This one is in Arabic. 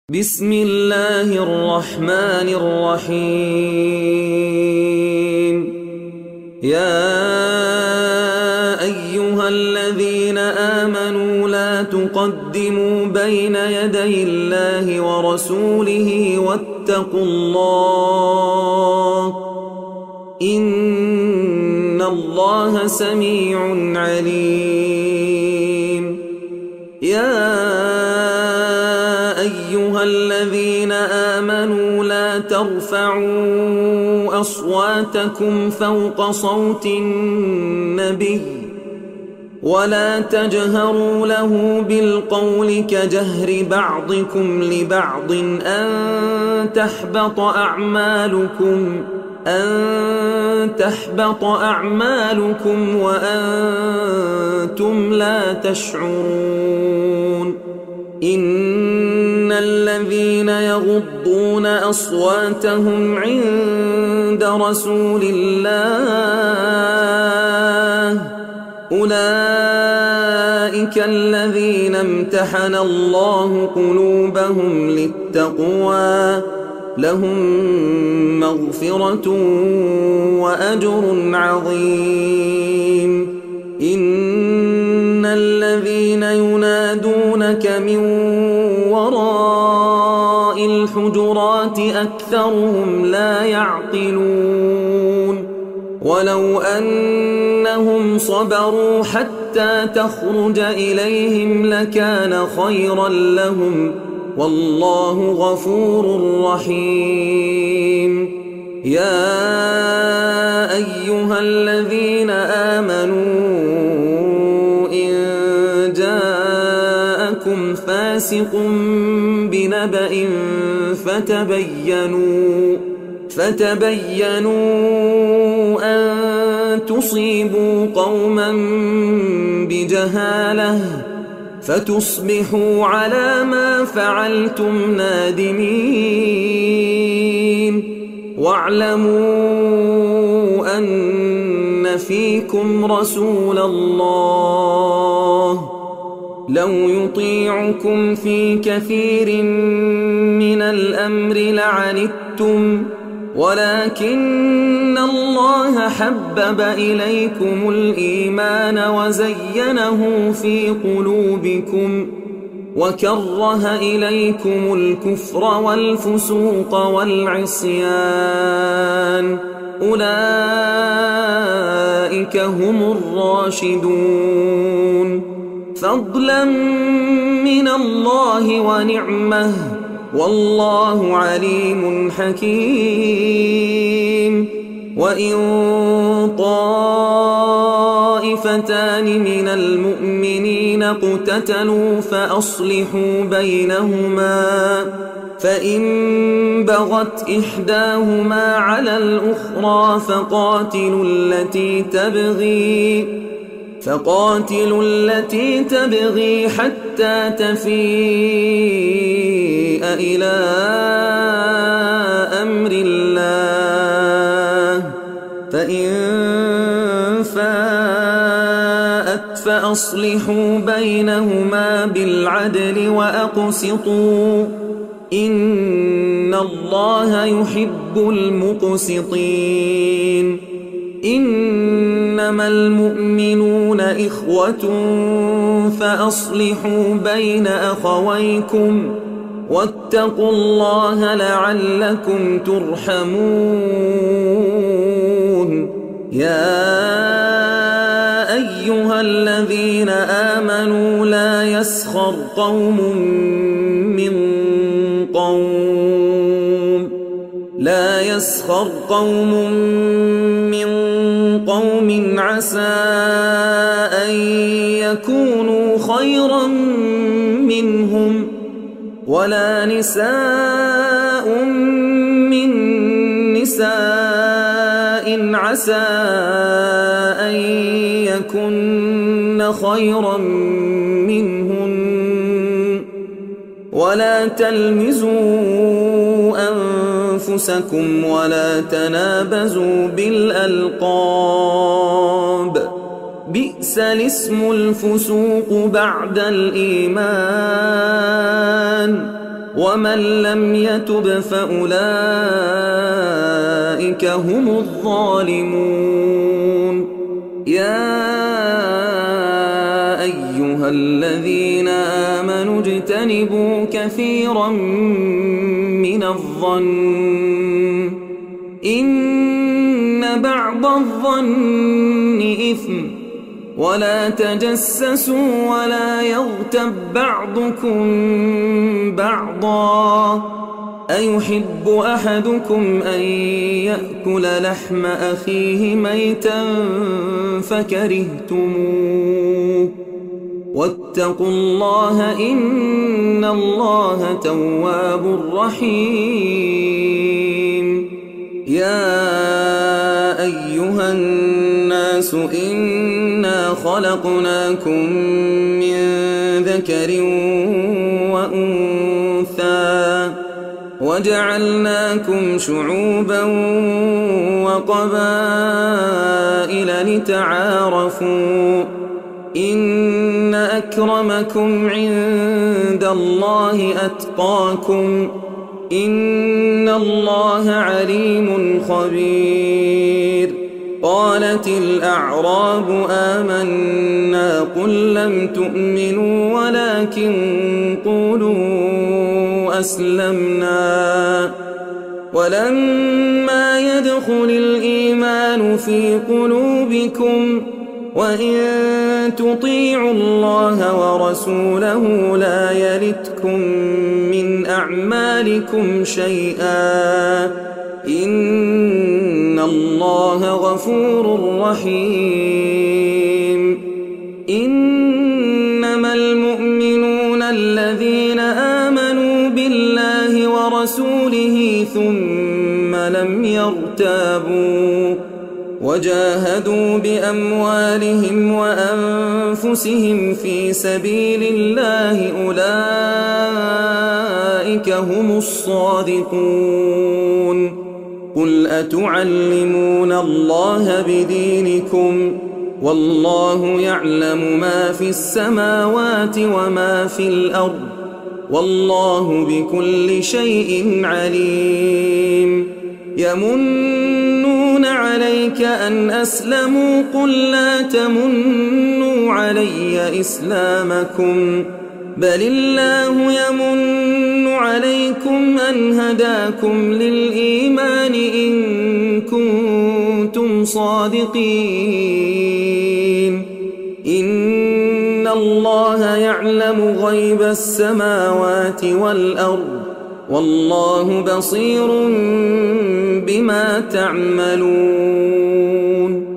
بسم الله الرحمن الرحيم. يا أيها الذين آمنوا لا تقدموا بين يدي الله ورسوله واتقوا الله إن الله سميع عليم. يا أيها الذين آمنوا لا ترفعوا أصواتكم فوق صوت النبي ولا تجهروا له بالقول كجهر بعضكم لبعض أن تحبط أعمالكم وأنتم لا تشعرون. إن الذين يغضون أصواتهم عند رسول الله أولئك الذين امتحن الله قلوبهم للتقوى لهم مغفرة وأجر عظيم. إن الذين ينادونك من وراء الحجرات أكثرهم لا يعقلون. ولو أنهم صبروا حتى تخرج إليهم لكان خيرا لهم والله غفور رحيم. يا أيها الذين آمنوا إن جاءكم فاسق بنبأ فتبينوا أن تصيبوا قوما بجهالة فتصبحوا على ما فعلتم نادمين. واعلموا أن فيكم رسول الله لو يطيعكم في كثير من الأمر لعنتم ولكن الله حبب إليكم الإيمان وزينه في قلوبكم وكره إليكم الكفر والفسوق والعصيان أولئك هم الراشدون فضلا من الله ونعمه والله عليم حكيم. وإن طائفتان من المؤمنين اقتتلوا فأصلحوا بينهما فإن بغت إحداهما على الأخرى فقاتلوا التي تبغي حتى تفيء إلى أمر الله فإن فاءت فأصلحوا بينهما بالعدل وأقسطوا إن الله يحب المقسطين. إنما المؤمنون إخوة فأصلحوا بين أخويكم واتقوا الله لعلكم ترحمون. يا أيها الذين آمنوا لا يسخر قوم من قوم عسى أن يكونوا خيرا منهم ولا نساء من نساء عسى أن يكن خيرا منهن ولا تلمزوا أنفسكم ولا تنابزوا بالألقاب بئس الاسم الفسوق بعد الإيمان ومن لم يتب فأولئك هم الظالمون. يا أيها الذين آمنوا اجتنبوا كثيرا من الظن إن بعض الظن إثم، ولا تجسسوا ولا يغتب بعضكم بعضا، أيحب أحدكم أن يأكل لحم أخيه ميتا فكرهتموه، واتقوا الله إن الله تواب رحيم. يا أيها الناس إنا خلقناكم من ذكر وأنثى وجعلناكم شعوبا وقبائل لتعارفوا إن أكرمكم عند الله أتقاكم إن الله عليم خبير. قالت الأعراب آمنا قل لم تؤمنوا ولكن قولوا أسلمنا ولما يدخل الإيمان في قلوبكم وإن تطيعوا الله ورسوله لا يلتكم من أعمالكم شيئا إن الله غفور رحيم. إنما المؤمنون الذين آمنوا بالله ورسوله ثم لم يرتابوا وجاهدوا بأموالهم وأنفسهم في سبيل الله أولئك هم الصادقون. قل أتعلمون الله بدينكم والله يعلم ما في السماوات وما في الأرض والله بكل شيء عليم. يمنون عليك أن أسلموا قل لا تمنوا علي إسلامكم بل الله يمن عليكم أن هداكم للإيمان إن كنتم صادقين. إن الله يعلم غيب السماوات والأرض والله بصير بما تعملون.